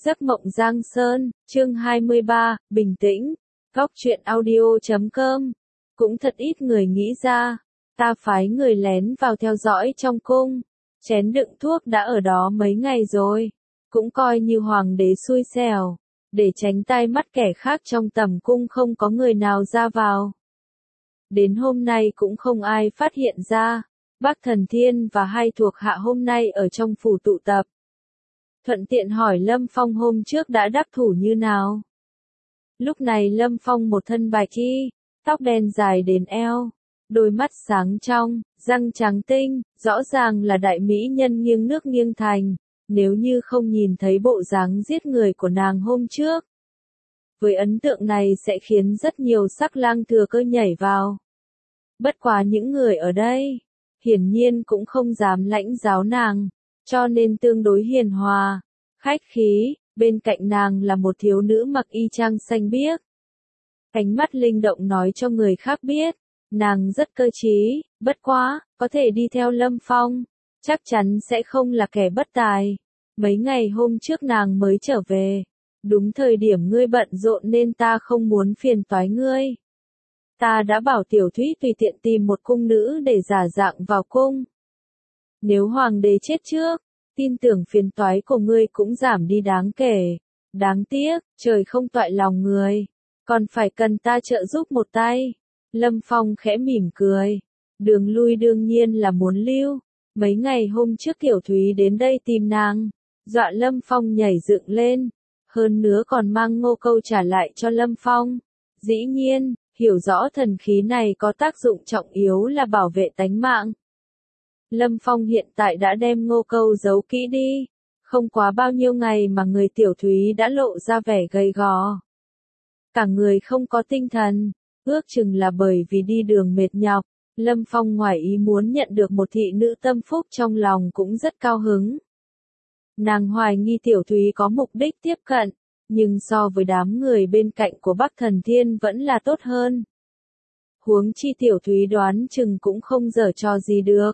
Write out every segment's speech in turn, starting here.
Giấc mộng Giang Sơn, chương 23, bình tĩnh. Góc truyện audio.com. Cũng thật ít người nghĩ ra, ta phái người lén vào theo dõi trong cung. Chén đựng thuốc đã ở đó mấy ngày rồi, cũng coi như hoàng đế xui xẻo, để tránh tai mắt kẻ khác trong tầm cung không có người nào ra vào. Đến hôm nay cũng không ai phát hiện ra, Bắc Thần Thiên và hai thuộc hạ hôm nay ở trong phủ tụ tập. Thuận tiện hỏi Lâm Phong hôm trước đã đắc thủ như nào. Lúc này Lâm Phong một thân bạch y, tóc đen dài đến eo, đôi mắt sáng trong, răng trắng tinh, rõ ràng là đại mỹ nhân nghiêng nước nghiêng thành, nếu như không nhìn thấy bộ dáng giết người của nàng hôm trước. Với ấn tượng này sẽ khiến rất nhiều sắc lang thừa cơ nhảy vào. Bất quá những người ở đây, hiển nhiên cũng không dám lãnh giáo nàng, cho nên tương đối hiền hòa, khách khí, bên cạnh nàng là một thiếu nữ mặc y trang xanh biếc. Ánh mắt linh động nói cho người khác biết, nàng rất cơ trí, bất quá, có thể đi theo Lâm Phong, chắc chắn sẽ không là kẻ bất tài. Mấy ngày hôm trước nàng mới trở về, đúng thời điểm ngươi bận rộn nên ta không muốn phiền toái ngươi. Ta đã bảo Tiểu Thúy tùy tiện tìm một cung nữ để giả dạng vào cung. Nếu hoàng đế chết trước, tin tưởng phiền toái của ngươi cũng giảm đi đáng kể. Đáng tiếc, trời không toại lòng người, còn phải cần ta trợ giúp một tay. Lâm Phong khẽ mỉm cười. Đường lui đương nhiên là muốn lưu. Mấy ngày hôm trước Tiểu Thúy đến đây tìm nàng, dọa Lâm Phong nhảy dựng lên. Hơn nữa còn mang Ngô Câu trả lại cho Lâm Phong. Dĩ nhiên, hiểu rõ thần khí này có tác dụng trọng yếu là bảo vệ tánh mạng. Lâm Phong hiện tại đã đem Ngô Câu giấu kỹ đi. Không quá bao nhiêu ngày mà người Tiểu Thúy đã lộ ra vẻ gầy gò. Cả người không có tinh thần, ước chừng là bởi vì đi đường mệt nhọc. Lâm Phong ngoài ý muốn nhận được một thị nữ tâm phúc trong lòng cũng rất cao hứng. Nàng hoài nghi Tiểu Thúy có mục đích tiếp cận, nhưng so với đám người bên cạnh của Bắc Thần Thiên vẫn là tốt hơn. Huống chi Tiểu Thúy đoán chừng cũng không giở trò gì được.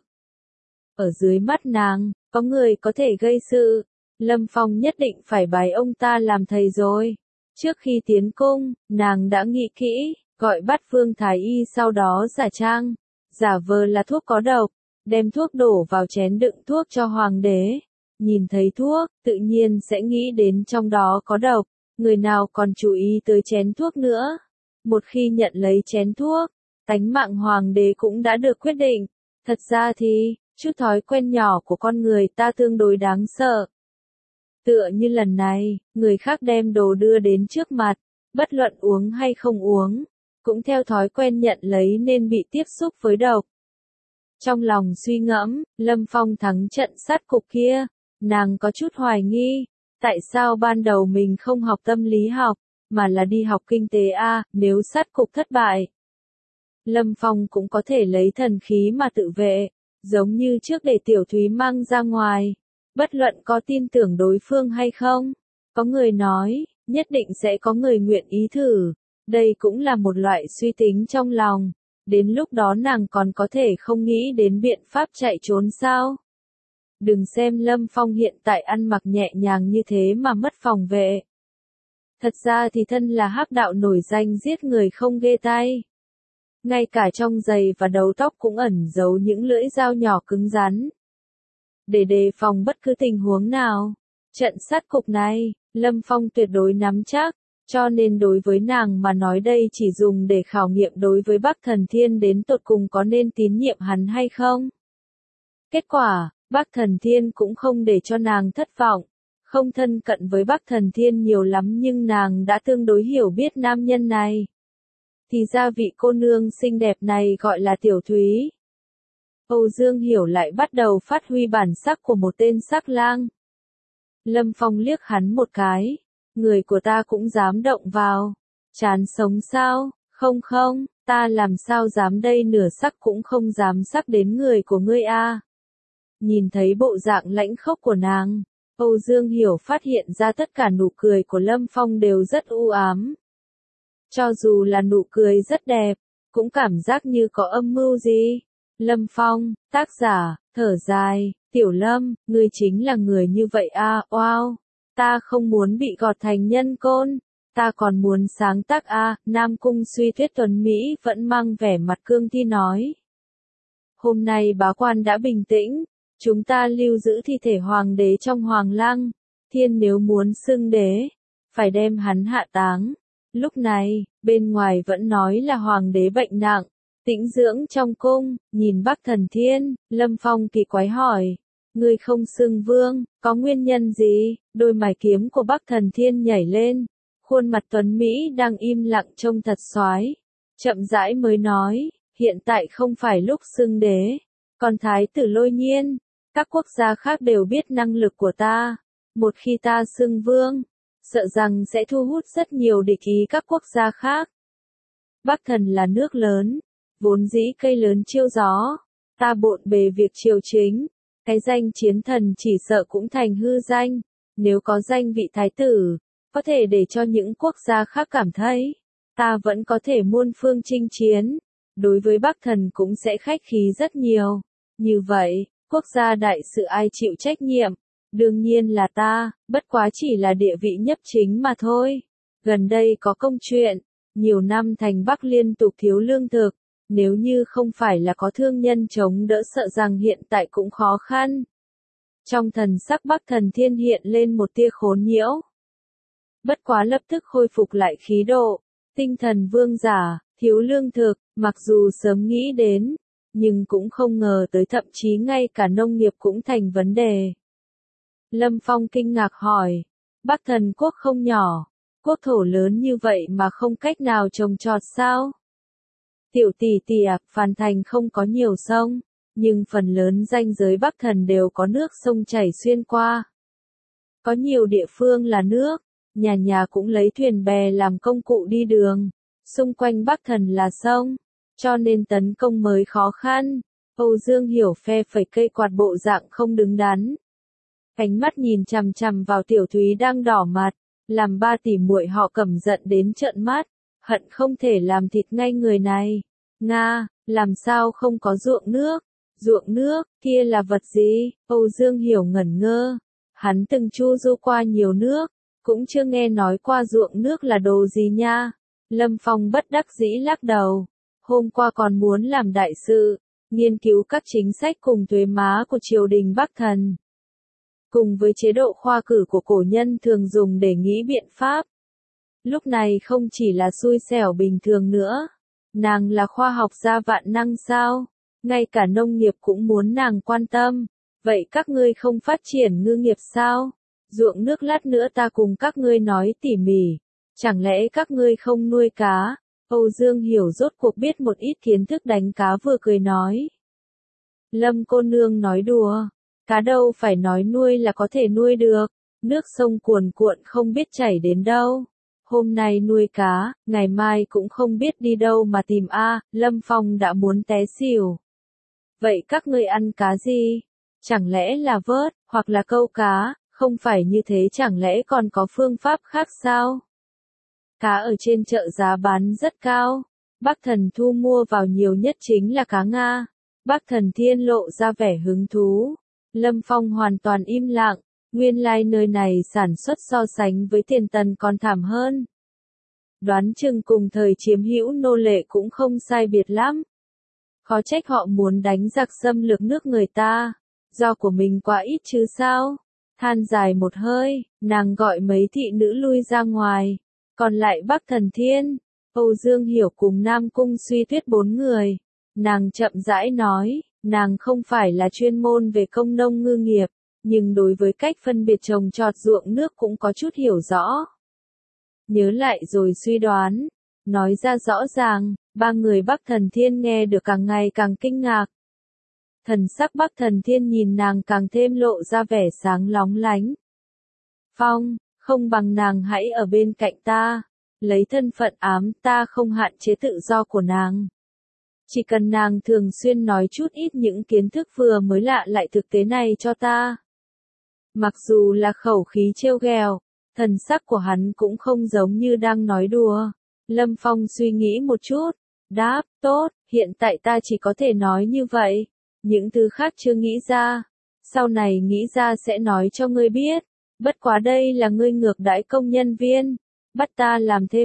Ở dưới mắt nàng, có người có thể gây sự, Lâm Phong nhất định phải bái ông ta làm thầy rồi. Trước khi tiến cung, nàng đã nghĩ kỹ, gọi bắt Vương Thái Y sau đó giả trang, giả vờ là thuốc có độc, đem thuốc đổ vào chén đựng thuốc cho hoàng đế. Nhìn thấy thuốc, tự nhiên sẽ nghĩ đến trong đó có độc, người nào còn chú ý tới chén thuốc nữa. Một khi nhận lấy chén thuốc, tánh mạng hoàng đế cũng đã được quyết định. Thật ra thì, chút thói quen nhỏ của con người ta tương đối đáng sợ. Tựa như lần này, người khác đem đồ đưa đến trước mặt, bất luận uống hay không uống, cũng theo thói quen nhận lấy nên bị tiếp xúc với độc. Trong lòng suy ngẫm, Lâm Phong thắng trận sát cục kia, nàng có chút hoài nghi, tại sao ban đầu mình không học tâm lý học, mà là đi học kinh tế A, nếu sát cục thất bại. Lâm Phong cũng có thể lấy thần khí mà tự vệ, giống như trước để Tiểu Thúy mang ra ngoài, bất luận có tin tưởng đối phương hay không. Có người nói, nhất định sẽ có người nguyện ý thử, đây cũng là một loại suy tính trong lòng, đến lúc đó nàng còn có thể không nghĩ đến biện pháp chạy trốn sao. Đừng xem Lâm Phong hiện tại ăn mặc nhẹ nhàng như thế mà mất phòng vệ. Thật ra thì thân là hắc đạo nổi danh giết người không ghê tay. Ngay cả trong giày và đầu tóc cũng ẩn giấu những lưỡi dao nhỏ cứng rắn. Để đề phòng bất cứ tình huống nào, trận sát cục này, Lâm Phong tuyệt đối nắm chắc, cho nên đối với nàng mà nói đây chỉ dùng để khảo nghiệm đối với Bắc Thần Thiên đến tột cùng có nên tín nhiệm hắn hay không. Kết quả, Bắc Thần Thiên cũng không để cho nàng thất vọng, không thân cận với Bắc Thần Thiên nhiều lắm nhưng nàng đã tương đối hiểu biết nam nhân này. Thì ra vị cô nương xinh đẹp này gọi là Tiểu Thúy. Âu Dương Hiểu lại bắt đầu phát huy bản sắc của một tên sắc lang. Lâm Phong liếc hắn một cái, người của ta cũng dám động vào, chán sống sao, không, ta làm sao dám đây nửa sắc cũng không dám sắc đến người của ngươi a. Nhìn thấy bộ dạng lãnh khốc của nàng, Âu Dương Hiểu phát hiện ra tất cả nụ cười của Lâm Phong đều rất u ám. Cho dù là nụ cười rất đẹp, cũng cảm giác như có âm mưu gì. Lâm Phong, tác giả, thở dài, Tiểu Lâm, ngươi chính là người như vậy a, wow. Ta không muốn bị gọt thành nhân côn. Ta còn muốn sáng tác a. Nam Cung Suy Tuyết tuấn Mỹ vẫn mang vẻ mặt cương thi nói. Hôm nay bá quan đã bình tĩnh, chúng ta lưu giữ thi thể hoàng đế trong hoàng lăng, thiên nếu muốn xưng đế, phải đem hắn hạ táng. Lúc này, bên ngoài vẫn nói là hoàng đế bệnh nặng, tĩnh dưỡng trong cung, nhìn Bắc Thần Thiên, Lâm Phong kỳ quái hỏi. Ngươi không xưng vương, có nguyên nhân gì? Đôi mày kiếm của Bắc Thần Thiên nhảy lên, khuôn mặt tuấn Mỹ đang im lặng trông thật soái, chậm rãi mới nói. Hiện tại không phải lúc xưng đế, còn thái tử Lôi Nhiên, các quốc gia khác đều biết năng lực của ta. Một khi ta xưng vương, sợ rằng sẽ thu hút rất nhiều địch ý các quốc gia khác. Bắc Thần là nước lớn, vốn dĩ cây lớn chiêu gió, ta bộn bề việc triều chính, cái danh chiến thần chỉ sợ cũng thành hư danh. Nếu có danh vị thái tử, có thể để cho những quốc gia khác cảm thấy, ta vẫn có thể muôn phương chinh chiến. Đối với Bắc Thần cũng sẽ khách khí rất nhiều. Như vậy, quốc gia đại sự ai chịu trách nhiệm? Đương nhiên là ta, bất quá chỉ là địa vị nhấp chính mà thôi. Gần đây có công chuyện, nhiều năm thành Bắc liên tục thiếu lương thực, nếu như không phải là có thương nhân chống đỡ sợ rằng hiện tại cũng khó khăn. Trong thần sắc Bắc Thần Thiên hiện lên một tia khốn nhiễu. Bất quá lập tức khôi phục lại khí độ, tinh thần vương giả. Thiếu lương thực, mặc dù sớm nghĩ đến, nhưng cũng không ngờ tới thậm chí ngay cả nông nghiệp cũng thành vấn đề. Lâm Phong kinh ngạc hỏi, Bắc Thần quốc không nhỏ, quốc thổ lớn như vậy mà không cách nào trồng trọt sao? Tiểu tỷ tỷ ạ, Phàn Thành không có nhiều sông, nhưng phần lớn ranh giới Bắc Thần đều có nước sông chảy xuyên qua. Có nhiều địa phương là nước, nhà nhà cũng lấy thuyền bè làm công cụ đi đường. Xung quanh Bắc Thần là sông, cho nên tấn công mới khó khăn. Âu Dương Hiểu phe phẩy cây quạt bộ dạng không đứng đắn. Ánh mắt nhìn chằm chằm vào Tiểu Thúy đang đỏ mặt, làm ba tỷ muội họ cẩm giận đến trợn mắt, hận không thể làm thịt ngay người này. Nga, làm sao không có ruộng nước? Ruộng nước, kia là vật gì? Âu Dương Hiểu ngẩn ngơ. Hắn từng chu du qua nhiều nước, cũng chưa nghe nói qua ruộng nước là đồ gì nha. Lâm Phong bất đắc dĩ lắc đầu. Hôm qua còn muốn làm đại sự, nghiên cứu các chính sách cùng thuế má của triều đình Bắc Thần. Cùng với chế độ khoa cử của cổ nhân thường dùng để nghĩ biện pháp. Lúc này không chỉ là xui xẻo bình thường nữa. Nàng là khoa học gia vạn năng sao? Ngay cả nông nghiệp cũng muốn nàng quan tâm. Vậy các ngươi không phát triển ngư nghiệp sao? Ruộng nước lát nữa ta cùng các ngươi nói tỉ mỉ. Chẳng lẽ các ngươi không nuôi cá? Âu Dương Hiểu rốt cuộc biết một ít kiến thức đánh cá vừa cười nói. Lâm cô nương nói đùa. Cá đâu phải nói nuôi là có thể nuôi được. Nước sông cuồn cuộn không biết chảy đến đâu. Hôm nay nuôi cá, ngày mai cũng không biết đi đâu mà tìm a. Lâm Phong đã muốn té xỉu. Vậy các ngươi ăn cá gì? Chẳng lẽ là vớt, hoặc là câu cá? Không phải như thế chẳng lẽ còn có phương pháp khác sao? Cá ở trên chợ giá bán rất cao. Bắc Thần thu mua vào nhiều nhất chính là cá Nga. Bắc Thần Thiên lộ ra vẻ hứng thú. Lâm Phong hoàn toàn im lặng. Nguyên lai nơi này sản xuất so sánh với Tiền Tần còn thảm hơn. Đoán chừng cùng thời chiếm hữu nô lệ cũng không sai biệt lắm. Khó trách họ muốn đánh giặc xâm lược nước người ta. Do của mình quá ít chứ sao? Than dài một hơi, nàng gọi mấy thị nữ lui ra ngoài. Còn lại Bắc Thần Thiên, Âu Dương Hiểu cùng Nam Cung Suy Tuyết 4 người. Nàng chậm rãi nói, nàng không phải là chuyên môn về công nông ngư nghiệp, nhưng đối với cách phân biệt trồng trọt ruộng nước cũng có chút hiểu rõ. Nhớ lại rồi suy đoán, nói ra rõ ràng, ba người Bắc Thần Thiên nghe được càng ngày càng kinh ngạc. Thần sắc Bắc Thần Thiên nhìn nàng càng thêm lộ ra vẻ sáng lóng lánh. Phong, không bằng nàng hãy ở bên cạnh ta, lấy thân phận ám ta không hạn chế tự do của nàng. Chỉ cần nàng thường xuyên nói chút ít những kiến thức vừa mới lạ lại thực tế này cho ta. Mặc dù là khẩu khí trêu ghẹo, thần sắc của hắn cũng không giống như đang nói đùa. Lâm Phong suy nghĩ một chút, đáp, tốt, hiện tại ta chỉ có thể nói như vậy. Những thứ khác chưa nghĩ ra, sau này nghĩ ra sẽ nói cho ngươi biết. Bất quá đây là ngươi ngược đãi công nhân viên, bắt ta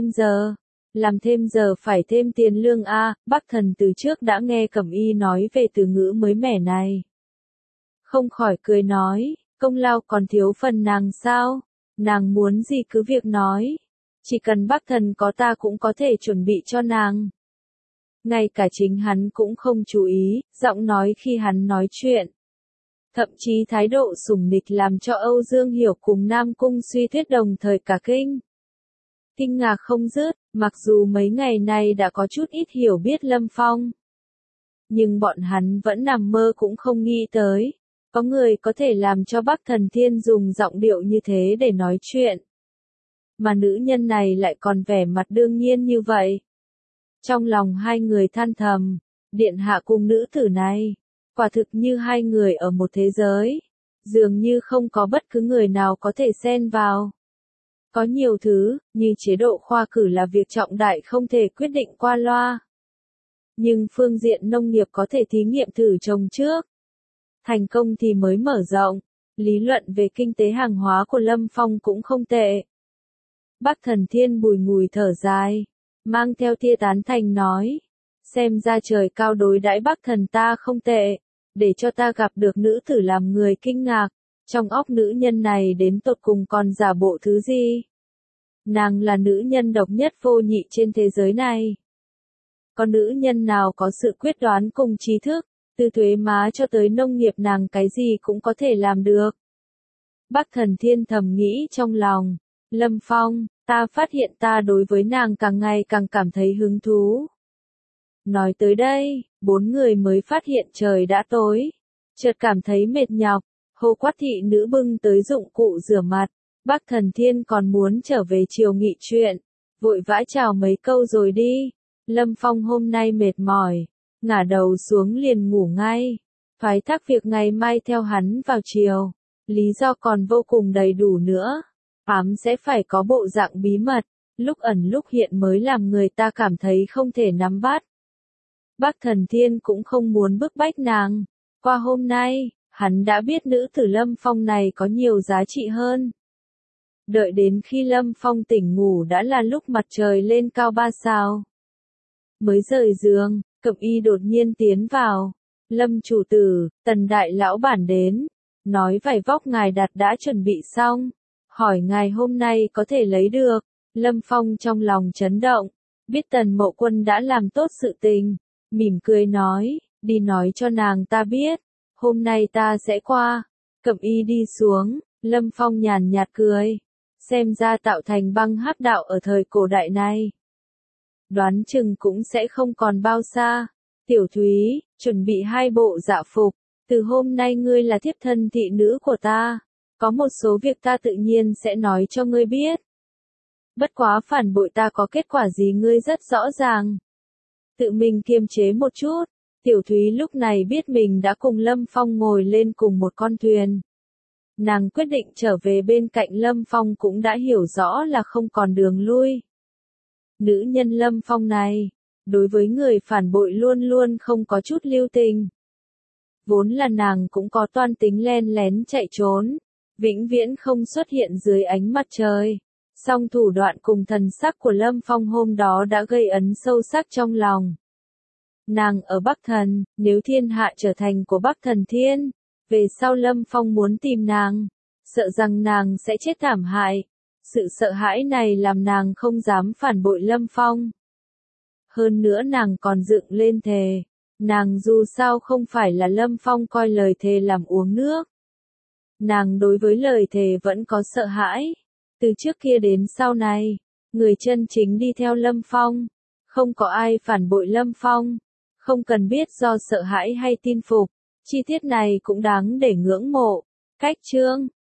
làm thêm giờ phải thêm tiền lương a. Bắc Thần từ trước đã nghe Cẩm Y nói về từ ngữ mới mẻ này. Không khỏi cười nói, công lao còn thiếu phần nàng sao, nàng muốn gì cứ việc nói, chỉ cần Bắc Thần có ta cũng có thể chuẩn bị cho nàng. Ngay cả chính hắn cũng không chú ý, giọng nói khi hắn nói chuyện. Thậm chí thái độ sủng nịch làm cho Âu Dương Hiểu cùng Nam Cung Suy Tuyết đồng thời cả kinh. Kinh ngạc không dứt, mặc dù mấy ngày nay đã có chút ít hiểu biết Lâm Phong. Nhưng bọn hắn vẫn nằm mơ cũng không nghĩ tới. Có người có thể làm cho Bắc Thần Thiên dùng giọng điệu như thế để nói chuyện. Mà nữ nhân này lại còn vẻ mặt đương nhiên như vậy. Trong lòng hai người than thầm, điện hạ cùng nữ tử này, quả thực như hai người ở một thế giới. Dường như không có bất cứ người nào có thể xen vào. Có nhiều thứ, như chế độ khoa cử là việc trọng đại không thể quyết định qua loa. Nhưng phương diện nông nghiệp có thể thí nghiệm thử trồng trước. Thành công thì mới mở rộng. Lý luận về kinh tế hàng hóa của Lâm Phong cũng không tệ. Bắc Thần Thiên bùi ngùi thở dài, mang theo tia tán thành nói. Xem ra trời cao đối đãi Bắc Thần ta không tệ, để cho ta gặp được nữ tử làm người kinh ngạc. Trong óc nữ nhân này đến tột cùng còn giả bộ thứ gì? Nàng là nữ nhân độc nhất vô nhị trên thế giới này. Có nữ nhân nào có sự quyết đoán cùng trí thức, từ thuế má cho tới nông nghiệp nàng cái gì cũng có thể làm được. Bắc Thần Thiên thầm nghĩ trong lòng, Lâm Phong, ta phát hiện ta đối với nàng càng ngày càng cảm thấy hứng thú. Nói tới đây, bốn người mới phát hiện trời đã tối, chợt cảm thấy mệt nhọc. Hồ Quát thị nữ bưng tới dụng cụ rửa mặt, Bắc Thần Thiên còn muốn trở về chiều nghị chuyện, vội vã chào mấy câu rồi đi. Lâm Phong hôm nay mệt mỏi, ngả đầu xuống liền ngủ ngay, phái thác việc ngày mai theo hắn vào chiều, lý do còn vô cùng đầy đủ nữa, sẽ phải có bộ dạng bí mật, lúc ẩn lúc hiện mới làm người ta cảm thấy không thể nắm bắt. Bắc Thần Thiên cũng không muốn bức bách nàng, qua hôm nay, hắn đã biết nữ tử Lâm Phong này có nhiều giá trị hơn. Đợi đến khi Lâm Phong tỉnh ngủ đã là lúc mặt trời lên cao 3 sao. Mới rời giường, Cẩm Y đột nhiên tiến vào. Lâm chủ tử, Tần đại lão bản đến. Nói vải vóc ngài đặt đã chuẩn bị xong. Hỏi ngài hôm nay có thể lấy được. Lâm Phong trong lòng chấn động. Biết Tần Mậu Quân đã làm tốt sự tình. Mỉm cười nói, đi nói cho nàng ta biết. Hôm nay ta sẽ qua. Cẩm Y đi xuống, Lâm Phong nhàn nhạt cười. Xem ra tạo thành băng hắc đạo ở thời cổ đại này. Đoán chừng cũng sẽ không còn bao xa. Tiểu Thúy, chuẩn bị 2 bộ dạ phục. Từ hôm nay ngươi là thiếp thân thị nữ của ta. Có một số việc ta tự nhiên sẽ nói cho ngươi biết. Bất quá phản bội ta có kết quả gì ngươi rất rõ ràng. Tự mình kiềm chế một chút. Tiểu Thúy lúc này biết mình đã cùng Lâm Phong ngồi lên cùng một con thuyền. Nàng quyết định trở về bên cạnh Lâm Phong cũng đã hiểu rõ là không còn đường lui. Nữ nhân Lâm Phong này, đối với người phản bội luôn luôn không có chút lưu tình. Vốn là nàng cũng có toan tính len lén chạy trốn, vĩnh viễn không xuất hiện dưới ánh mặt trời. Song thủ đoạn cùng thần sắc của Lâm Phong hôm đó đã gây ấn sâu sắc trong lòng. Nàng ở Bắc Thần, nếu thiên hạ trở thành của Bắc Thần Thiên, về sau Lâm Phong muốn tìm nàng, sợ rằng nàng sẽ chết thảm hại. Sự sợ hãi này làm nàng không dám phản bội Lâm Phong. Hơn nữa nàng còn dựng lên thề. Nàng dù sao không phải là Lâm Phong coi lời thề làm uống nước. Nàng đối với lời thề vẫn có sợ hãi. Từ trước kia đến sau này, người chân chính đi theo Lâm Phong. Không có ai phản bội Lâm Phong. Không cần biết do sợ hãi hay tin phục. Chi tiết này cũng đáng để ngưỡng mộ. Cách chương